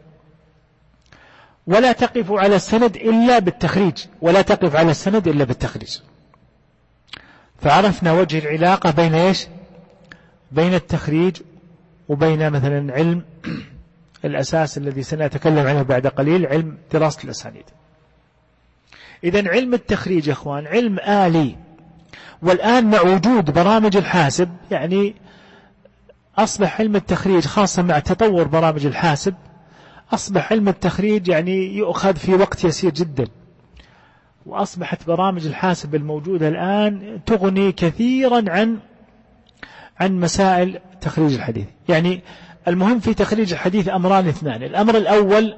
ولا تقف على السند إلا بالتخريج ولا تقف على السند إلا بالتخريج. فعرفنا وجه العلاقة بين إيش؟ بين التخريج وبين مثلا علم الأساس الذي سنتكلم عنه بعد قليل، علم دراسة الأسانيد. إذن علم التخريج يا أخوان علم آلي، والآن مع وجود برامج الحاسب يعني أصبح علم التخريج خاصة مع تطور برامج الحاسب، أصبح علم التخريج يعني يؤخذ في وقت يسير جدا، وأصبحت برامج الحاسب الموجودة الآن تغني كثيرا عن عن مسائل تخريج الحديث. يعني المهم في تخريج الحديث أمران اثنان. الأمر الأول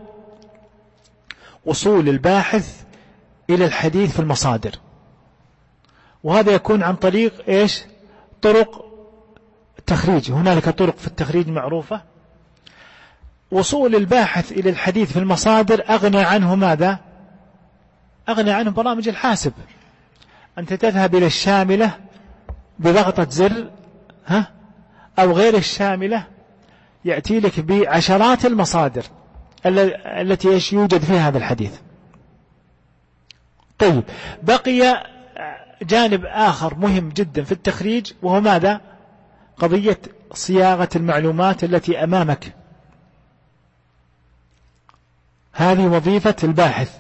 وصول الباحث إلى الحديث في المصادر، وهذا يكون عن طريق إيش؟ طرق التخريج. هنالك طرق في التخريج معروفة. وصول الباحث إلى الحديث في المصادر أغنى عنه ماذا؟ أغنى عنه برامج الحاسب. أنت تذهب إلى الشاملة بضغطة زر، ها؟ أو غير الشاملة يأتي لك بعشرات المصادر التي إيش يوجد فيها هذا الحديث. طيب، بقي جانب آخر مهم جدا في التخريج، وهو ماذا؟ قضية صياغة المعلومات التي أمامك. هذه وظيفة الباحث،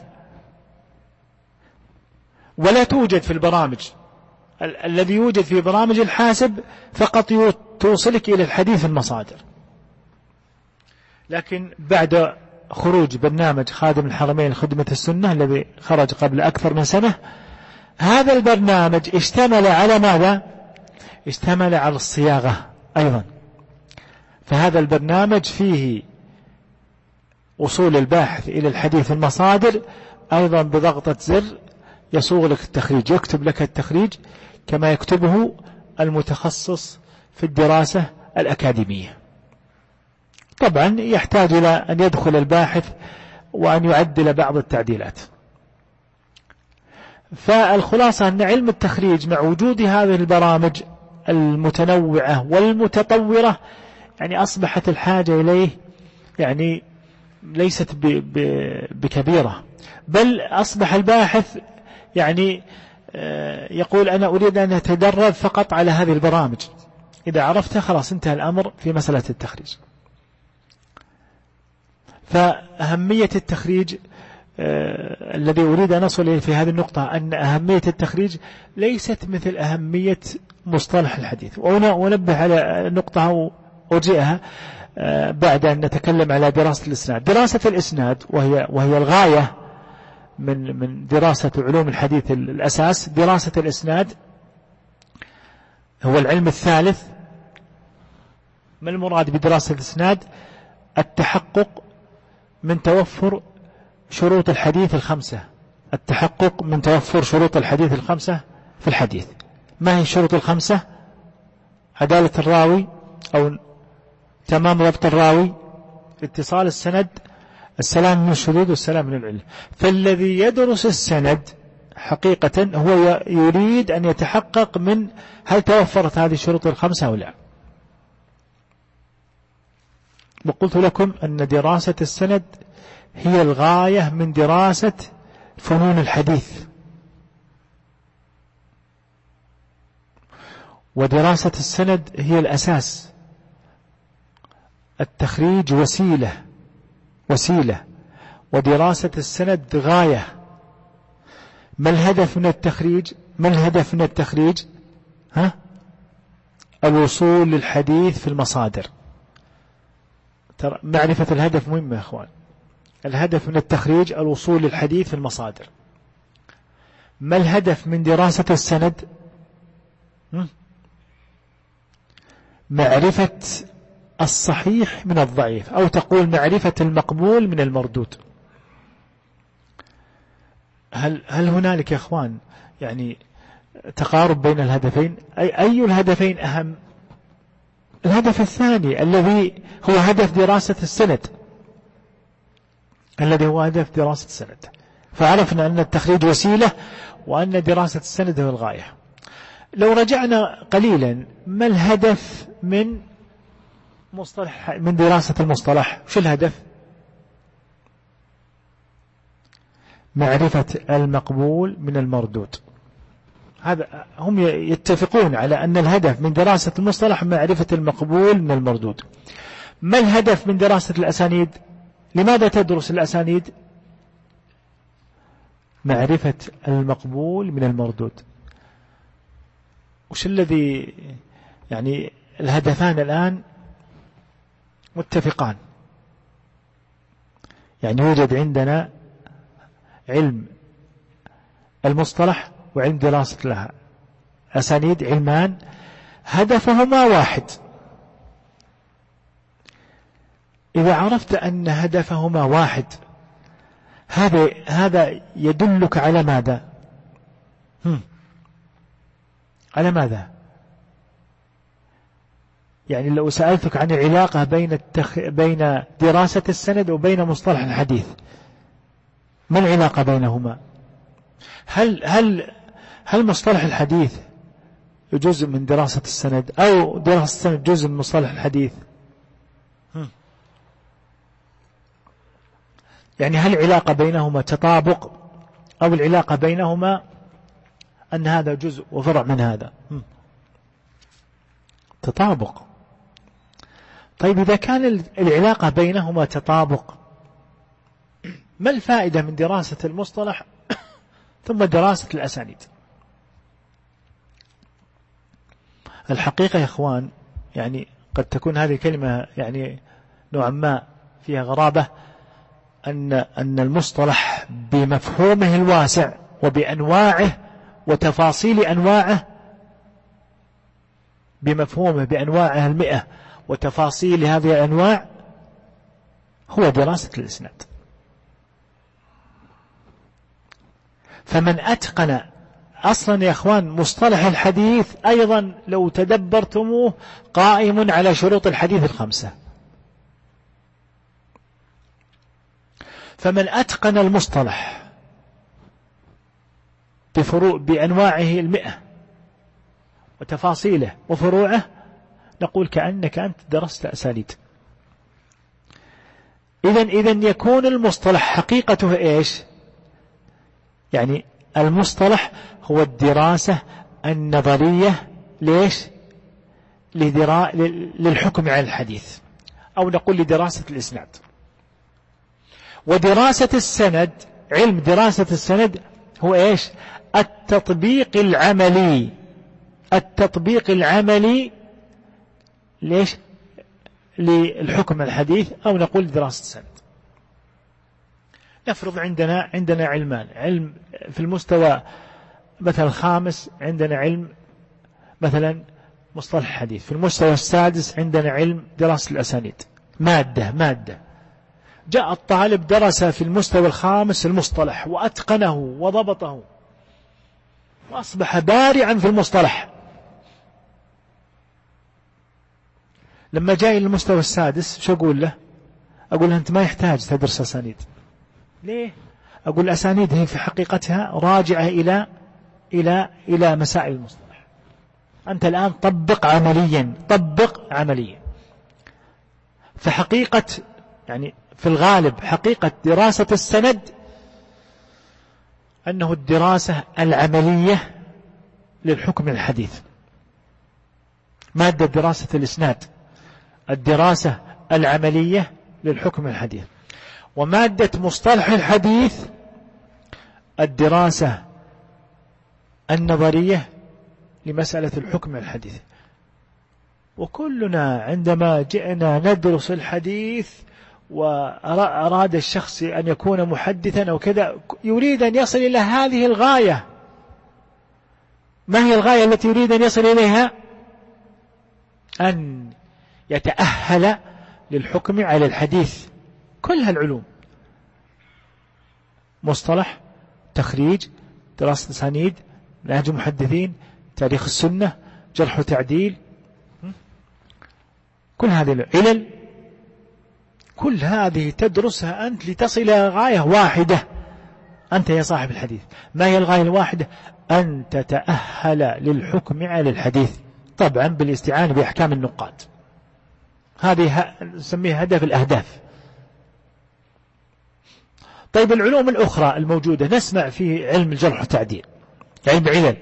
ولا توجد في البرامج. ال- الذي يوجد في برامج الحاسب فقط توصلك إلى الحديث المصادر. لكن بعد خروج برنامج خادم الحرمين خدمة السنة الذي خرج قبل أكثر من سنة، هذا البرنامج اشتمل على ماذا؟ اشتمل على الصياغة أيضا. فهذا البرنامج فيه وصول الباحث إلى الحديث المصادر أيضا بضغطة زر يصوغ لك التخريج، يكتب لك التخريج كما يكتبه المتخصص في الدراسة الأكاديمية. طبعا يحتاج إلى أن يدخل الباحث وأن يعدل بعض التعديلات. فالخلاصة أن علم التخريج مع وجود هذه البرامج المتنوعة والمتطورة يعني أصبحت الحاجة إليه يعني ليست بكبيرة، بل أصبح الباحث يعني يقول أنا أريد أن أتدرب فقط على هذه البرامج. إذا عرفتها خلاص انتهى الأمر في مسألة التخريج. فأهمية التخريج آه الذي أريد أن أصل إليه في هذه النقطة أن أهمية التخريج ليست مثل أهمية مصطلح الحديث. وأنبه على نقطة أرجئها آه بعد أن نتكلم على دراسة الإسناد. دراسة الإسناد وهي, وهي الغاية من, من دراسة علوم الحديث الأساس. دراسة الإسناد هو العلم الثالث. ما المراد بدراسة الإسناد؟ التحقق من توفر شروط الحديث الخمسة. التحقق من توفر شروط الحديث الخمسة في الحديث. ما هي الشروط الخمسة؟ عدالة الراوي أو تمام ضبط الراوي، اتصال السند، السلام من الشذوذ والسلام من العلة. فالذي يدرس السند حقيقة هو يريد أن يتحقق من هل توفرت هذه الشروط الخمسة أو لا. وقلت لكم أن دراسة السند هي الغاية من دراسة فنون الحديث، ودراسة السند هي الأساس. التخريج وسيلة وسيلة ودراسة السند غاية. ما الهدف من التخريج؟ ما الهدف من التخريج؟ ها؟ الوصول للحديث في المصادر. ترى معرفة الهدف مهمة يا أخوان. الهدف من التخريج الوصول للحديث في المصادر. ما الهدف من دراسة السند؟ معرفة الصحيح من الضعيف، أو تقول معرفة المقبول من المردود. هل هل هنالك يا أخوان يعني تقارب بين الهدفين؟ أي أي الهدفين أهم؟ الهدف الثاني الذي هو هدف دراسة السند، الذي هو هدف دراسة السند. فعرفنا أن التخريج وسيلة وأن دراسة السند هو الغاية. لو رجعنا قليلا، ما الهدف من مصطلح من دراسة المصطلح؟ شو الهدف؟ معرفة المقبول من المردود. هذا هم يتفقون على أن الهدف من دراسة المصطلح معرفة المقبول من المردود. ما الهدف من دراسة الأسانيد؟ لماذا تدرس الأسانيد؟ معرفة المقبول من المردود. وش الذي يعني الهدفان الآن متفقان؟ يعني يوجد عندنا علم المصطلح وعلم دراسة لها أسانيد، علمان هدفهما واحد. إذا عرفت أن هدفهما واحد، هذا هذا يدلك على ماذا؟ هم. على ماذا؟ يعني لو سألتك عن العلاقة بين التخ... بين دراسة السند وبين مصطلح الحديث، ما العلاقة بينهما؟ هل هل هل مصطلح الحديث جزء من دراسة السند، أو دراسة السند جزء من مصطلح الحديث؟ هم. يعني هل العلاقة بينهما تطابق، أو العلاقة بينهما أن هذا جزء وفرع من هذا؟ هم. تطابق. طيب إذا كان العلاقة بينهما تطابق، ما الفائدة من دراسة المصطلح ثم دراسة الأسانيد؟ الحقيقة يا إخوان، يعني قد تكون هذه كلمة يعني نوعا ما فيها غرابة، أن أن المصطلح بمفهومه الواسع وبأنواعه وتفاصيل أنواعه، بمفهومه بأنواعه المئة وتفاصيل هذه الأنواع، هو دراسة الإسناد. فمن أتقن أصلا يا أخوان مصطلح الحديث أيضا لو تدبرتموه قائم على شروط الحديث الخمسة. فمن أتقن المصطلح بفروع بأنواعه المئة وتفاصيله وفروعه، نقول كأنك أنت درست أسانيد. إذن إذن يكون المصطلح حقيقته إيش؟ يعني المصطلح هو الدراسة النظرية ليش؟ لدرا... للحكم على الحديث، أو نقول لدراسة الإسناد. ودراسة السند، علم دراسة السند هو إيش؟ التطبيق العملي، التطبيق العملي ليش؟ للحكم الحديث، أو نقول دراسة السند. نفرض عندنا عندنا علمان، علم في المستوى مثلا الخامس عندنا علم مثلا مصطلح الحديث، في المستوى السادس عندنا علم دراسة الأسانيد، مادة مادة. جاء الطالب درس في المستوى الخامس المصطلح وأتقنه وضبطه وأصبح بارعا في المصطلح. لما جاء للمستوى السادس شو أقول له؟ أقول له أنت ما يحتاج تدرس أسانيد. ليه؟ أقول الأسانيد هي في حقيقتها راجعة إلى إلى إلى مسائل المصطلح. أنت الآن طبق عمليا، طبق عمليا. فحقيقة يعني في الغالب حقيقة دراسة السند أنه الدراسة العملية للحكم الحديث. مادة دراسة الإسناد الدراسة العملية للحكم الحديث، ومادة مصطلح الحديث الدراسة النظرية لمسألة الحكم الحديث. وكلنا عندما جئنا ندرس الحديث وأراد الشخص أن يكون محدثا أو كذا يريد أن يصل إلى هذه الغاية. ما هي الغاية التي يريد أن يصل إليها؟ أن يتأهل للحكم على الحديث. كل هالعلوم، مصطلح، تخريج، دراسة أسانيد، منهج المحدثين، تاريخ السنة، جرح وتعديل، كل هذه العلل، كل هذه تدرسها أنت لتصل إلى غاية واحدة. أنت يا صاحب الحديث، ما هي الغاية الواحدة؟ أن تتأهل للحكم على الحديث، طبعا بالاستعانة بأحكام النقاد. هذه نسميها هدف الأهداف. طيب العلوم الأخرى الموجودة نسمع في علم الجرح والتعديل، علم علل.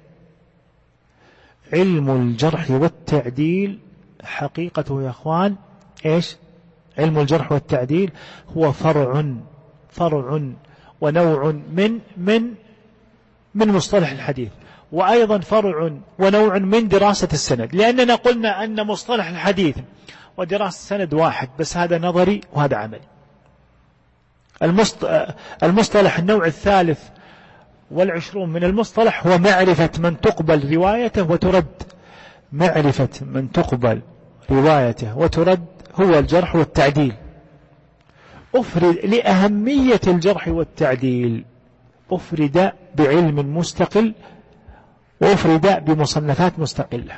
علم الجرح والتعديل حقيقته يا أخوان إيش؟ علم الجرح والتعديل هو فرع فرع ونوع من من من مصطلح الحديث، وأيضا فرع ونوع من دراسة السند. لأننا قلنا أن مصطلح الحديث ودراسة السند واحد، بس هذا نظري وهذا عملي. المصطلح النوع الثالث والعشرون من المصطلح هو معرفة من تقبل روايته وترد. معرفة من تقبل روايته وترد هو الجرح والتعديل. أفرد لأهمية الجرح والتعديل، أفرد بعلم مستقل وأفرد بمصنفات مستقلة.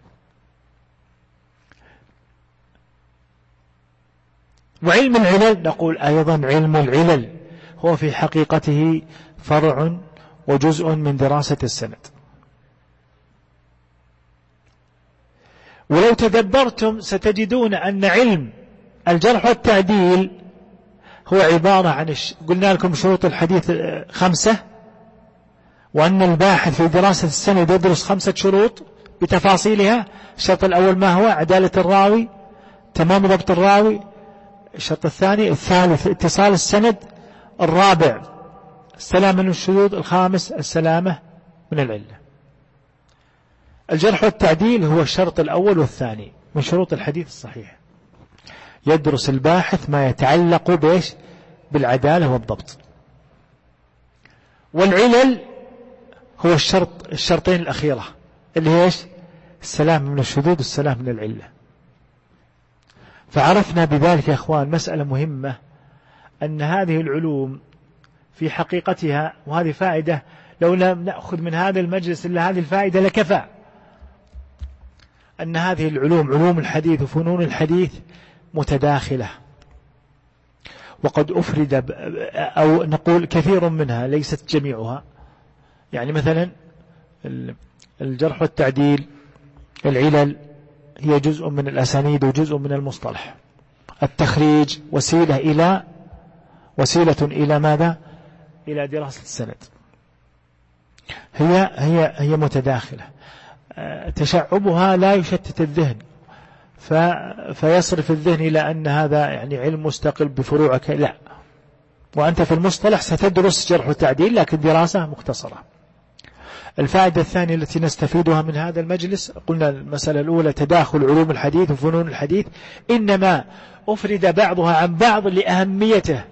وعلم العلل نقول أيضا علم العلل هو في حقيقته فرع وجزء من دراسة السند. ولو تدبرتم ستجدون أن علم الجرح والتعديل هو عبارة عن قلنا لكم شروط الحديث خمسة، وأن الباحث في دراسة السند يدرس خمسة شروط بتفاصيلها. الشرط الأول ما هو؟ عدالة الراوي، تمام ضبط الراوي. الشرط الثاني الثالث اتصال السند. الرابع السلامة من الشذوذ. الخامس السلامة من العلة. الجرح والتعديل هو الشرط الأول والثاني من شروط الحديث الصحيح. يدرس الباحث ما يتعلق بإيش؟ بالعدالة والضبط. والعلل هو الشرط الشرطين الأخيرة اللي هي إيش؟ السلام من الشذوذ والسلام من العلة. فعرفنا بذلك يا أخوان مسألة مهمة، أن هذه العلوم في حقيقتها، وهذه فائدة لو لم نأخذ من هذا المجلس إلا هذه الفائدة لكفى، أن هذه العلوم علوم الحديث وفنون الحديث متداخلة، وقد أفرد أو نقول كثير منها ليست جميعها. يعني مثلا الجرح والتعديل، العلل هي جزء من الأسانيد وجزء من المصطلح. التخريج وسيلة إلى وسيلة إلى ماذا؟ إلى دراسة السند. هي هي هي متداخلة. تشعبها لا يشتت الذهن فيصرف الذهن إلى أن هذا يعني علم مستقل بفروعك، لا، وأنت في المصطلح ستدرس جرح وتعديل لكن دراسة مختصرة. الفائدة الثانية التي نستفيدها من هذا المجلس، قلنا المسألة الأولى تداخل علوم الحديث وفنون الحديث، إنما أفرد بعضها عن بعض لأهميته.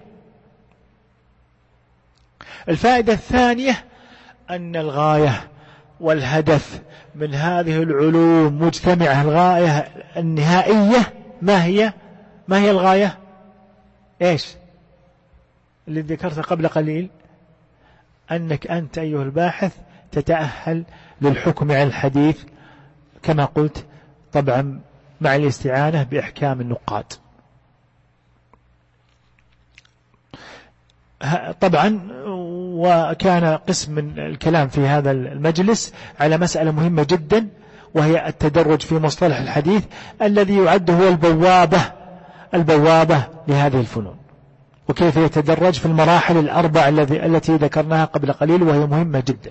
الفائدة الثانية أن الغاية والهدف من هذه العلوم مجتمعة، الغاية النهائية ما هي؟ ما هي الغاية؟ إيش اللي ذكرته قبل قليل؟ أنك أنت أيها الباحث تتأهل للحكم على الحديث كما قلت، طبعا مع الاستعانة بإحكام النقاد. طبعا وكان قسم من الكلام في هذا المجلس على مسألة مهمة جدا، وهي التدرج في مصطلح الحديث الذي يعد هو البوابة البوابة لهذه الفنون، وكيف يتدرج في المراحل الأربع التي ذكرناها قبل قليل وهي مهمة جدا.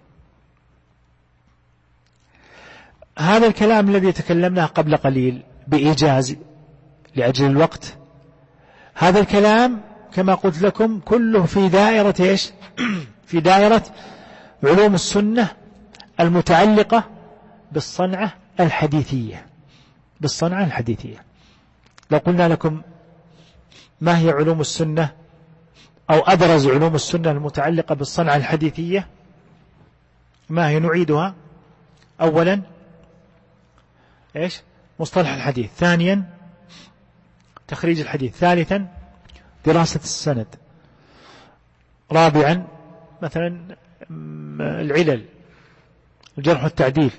هذا الكلام الذي تكلمناه قبل قليل بإيجاز لأجل الوقت، هذا الكلام كما قلت لكم كله في دائرة إيش؟ في دائرة علوم السنة المتعلقة بالصنعة الحديثية. بالصنعة الحديثية لو قلنا لكم ما هي علوم السنة أو أبرز علوم السنة المتعلقة بالصنعة الحديثية، ما هي؟ نعيدها. أولا إيش؟ مصطلح الحديث. ثانيا تخريج الحديث. ثالثا دراسة السند. رابعا مثلا العلل، الجرح والتعديل.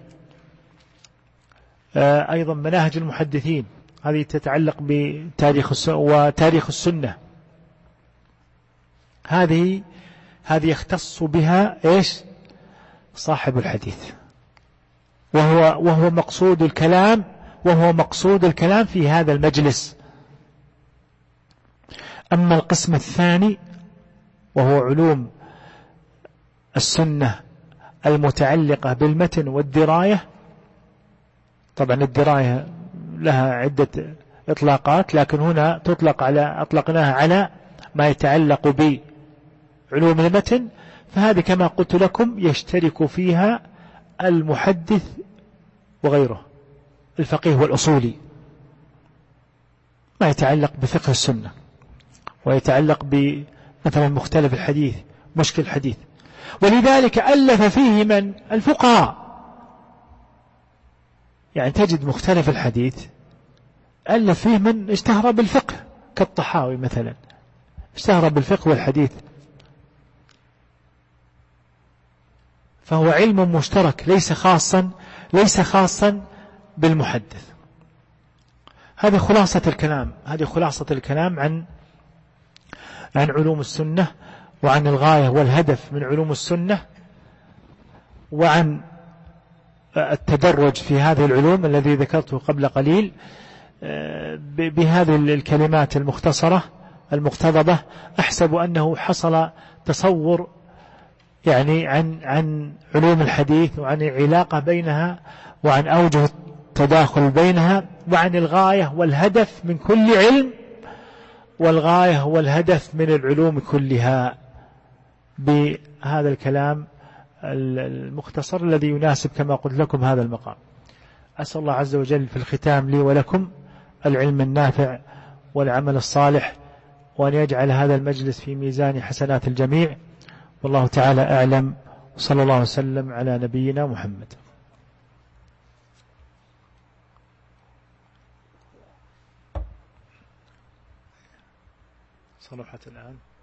أيضا مناهج المحدثين، هذه تتعلق بتاريخ السنة وتاريخ السنة. هذه هذه يختص بها إيش؟ صاحب الحديث، وهو وهو مقصود الكلام وهو مقصود الكلام في هذا المجلس. أما القسم الثاني وهو علوم السنة المتعلقة بالمتن والدراية، طبعا الدراية لها عدة إطلاقات، لكن هنا تطلق على أطلقناها على ما يتعلق بعلوم المتن، فهذه كما قلت لكم يشترك فيها المحدث وغيره، الفقيه والأصولي، ما يتعلق بفقه السنة ويتعلق بمثلا مختلف الحديث، مشكل الحديث. ولذلك ألف فيه من الفقهاء، يعني تجد مختلف الحديث ألف فيه من اشتهر بالفقه كالطحاوي مثلا، اشتهر بالفقه والحديث، فهو علم مشترك ليس خاصا ليس خاصا بالمحدث. هذه خلاصة الكلام هذه خلاصة الكلام عن عن علوم السنة، وعن الغاية والهدف من علوم السنة، وعن التدرج في هذه العلوم الذي ذكرته قبل قليل بهذه الكلمات المختصرة المقتضبة. أحسب أنه حصل تصور يعني عن عن علوم الحديث وعن العلاقة بينها وعن أوجه التداخل بينها، وعن الغاية والهدف من كل علم والغاية والهدف من العلوم كلها، بهذا الكلام المختصر الذي يناسب كما قلت لكم هذا المقام. أسأل الله عز وجل في الختام لي ولكم العلم النافع والعمل الصالح، وأن يجعل هذا المجلس في ميزان حسنات الجميع، والله تعالى أعلم، وصلى الله وسلم على نبينا محمد. صلحت الآن.